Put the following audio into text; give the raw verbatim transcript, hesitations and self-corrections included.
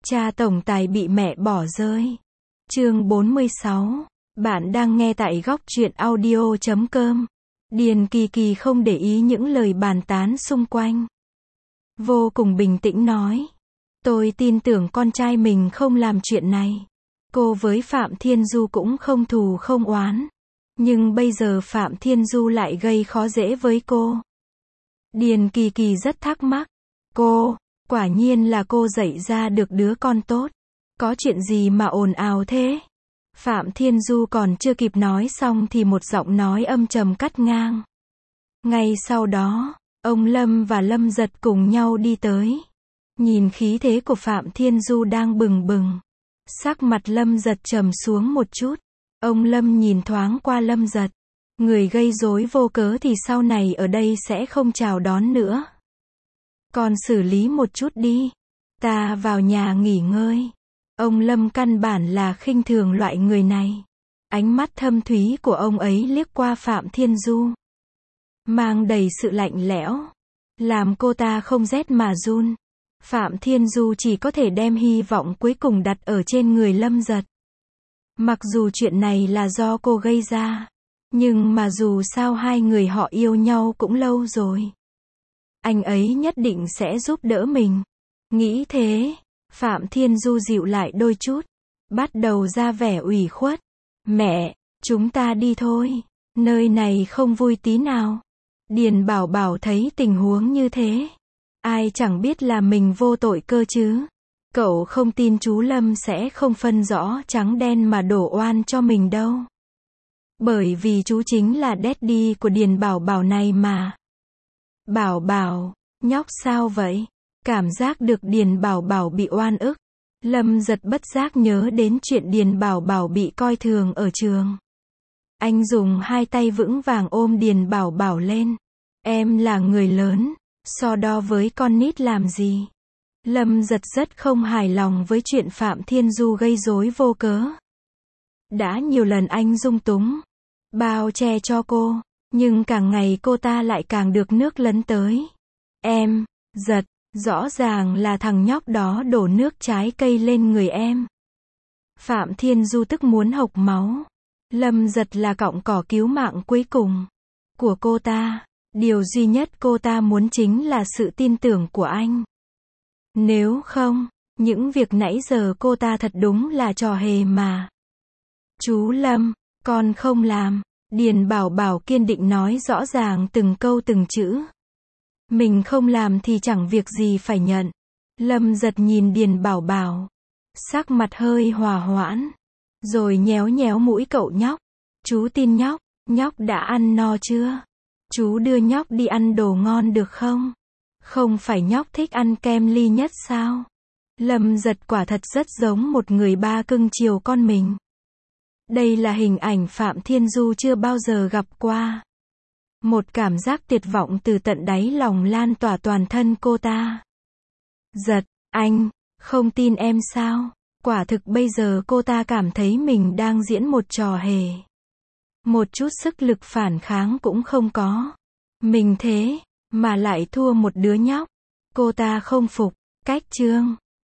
Cha tổng tài bị mẹ bỏ rơi. Chương bốn mươi sáu. Bạn đang nghe tại góc truyện audio chấm com. Điền Kỳ Kỳ không để ý những lời bàn tán xung quanh. Vô cùng bình tĩnh nói. Tôi tin tưởng con trai mình không làm chuyện này. Cô với Phạm Thiên Du cũng không thù không oán. Nhưng bây giờ Phạm Thiên Du lại gây khó dễ với cô. Điền Kỳ Kỳ rất thắc mắc. Cô, quả nhiên là cô dạy ra được đứa con tốt. Có chuyện gì mà ồn ào thế? Phạm Thiên Du còn chưa kịp nói xong thì một giọng nói âm trầm cắt ngang. Ngay sau đó, ông Lâm và Lâm Giật cùng nhau đi tới. Nhìn khí thế của Phạm Thiên Du đang bừng bừng. Sắc mặt Lâm Giật trầm xuống một chút. Ông Lâm nhìn thoáng qua Lâm Giật. Người gây rối vô cớ thì sau này ở đây sẽ không chào đón nữa. Con xử lý một chút đi. Ta vào nhà nghỉ ngơi. Ông Lâm căn bản là khinh thường loại người này. Ánh mắt thâm thúy của ông ấy liếc qua Phạm Thiên Du. Mang đầy sự lạnh lẽo. Làm cô ta không rét mà run. Phạm Thiên Du chỉ có thể đem hy vọng cuối cùng đặt ở trên người Lâm Giật. Mặc dù chuyện này là do cô gây ra. Nhưng mà dù sao hai người họ yêu nhau cũng lâu rồi. Anh ấy nhất định sẽ giúp đỡ mình. Nghĩ thế, Phạm Thiên Du dịu lại đôi chút. Bắt đầu ra vẻ ủy khuất. Mẹ, chúng ta đi thôi. Nơi này không vui tí nào. Điền Bảo Bảo thấy tình huống như thế. Ai chẳng biết là mình vô tội cơ chứ. Cậu không tin chú Lâm sẽ không phân rõ trắng đen mà đổ oan cho mình đâu. Bởi vì chú chính là daddy của Điền Bảo Bảo này mà. Bảo Bảo, nhóc sao vậy? Cảm giác được Điền Bảo Bảo bị oan ức. Lâm Giật bất giác nhớ đến chuyện Điền Bảo Bảo bị coi thường ở trường. Anh dùng hai tay vững vàng ôm Điền Bảo Bảo lên. Em là người lớn, so đo với con nít làm gì? Lâm Giật rất không hài lòng với chuyện Phạm Thiên Du gây rối vô cớ. Đã nhiều lần anh dung túng, bao che cho cô, nhưng càng ngày cô ta lại càng được nước lấn tới. Em, Giật, rõ ràng là thằng nhóc đó đổ nước trái cây lên người em. Phạm Thiên Du tức muốn hộc máu. Lâm Giật là cọng cỏ cứu mạng cuối cùng của cô ta. Điều duy nhất cô ta muốn chính là sự tin tưởng của anh. Nếu không, những việc nãy giờ cô ta thật đúng là trò hề mà. Chú Lâm, con không làm. Điền Bảo Bảo kiên định nói rõ ràng từng câu từng chữ. Mình không làm thì chẳng việc gì phải nhận. Lâm Giật nhìn Điền Bảo Bảo. Sắc mặt hơi hòa hoãn. Rồi nhéo nhéo mũi cậu nhóc. Chú tin nhóc, nhóc đã ăn no chưa? Chú đưa nhóc đi ăn đồ ngon được không? Không phải nhóc thích ăn kem ly nhất sao? Lâm Giật quả thật rất giống một người ba cưng chiều con mình. Đây là hình ảnh Phạm Thiên Du chưa bao giờ gặp qua. Một cảm giác tuyệt vọng từ tận đáy lòng lan tỏa toàn thân cô ta. Giật, anh, không tin em sao? Quả thực bây giờ cô ta cảm thấy mình đang diễn một trò hề. Một chút sức lực phản kháng cũng không có. Mình thế, mà lại thua một đứa nhóc. Cô ta không phục. Cách chương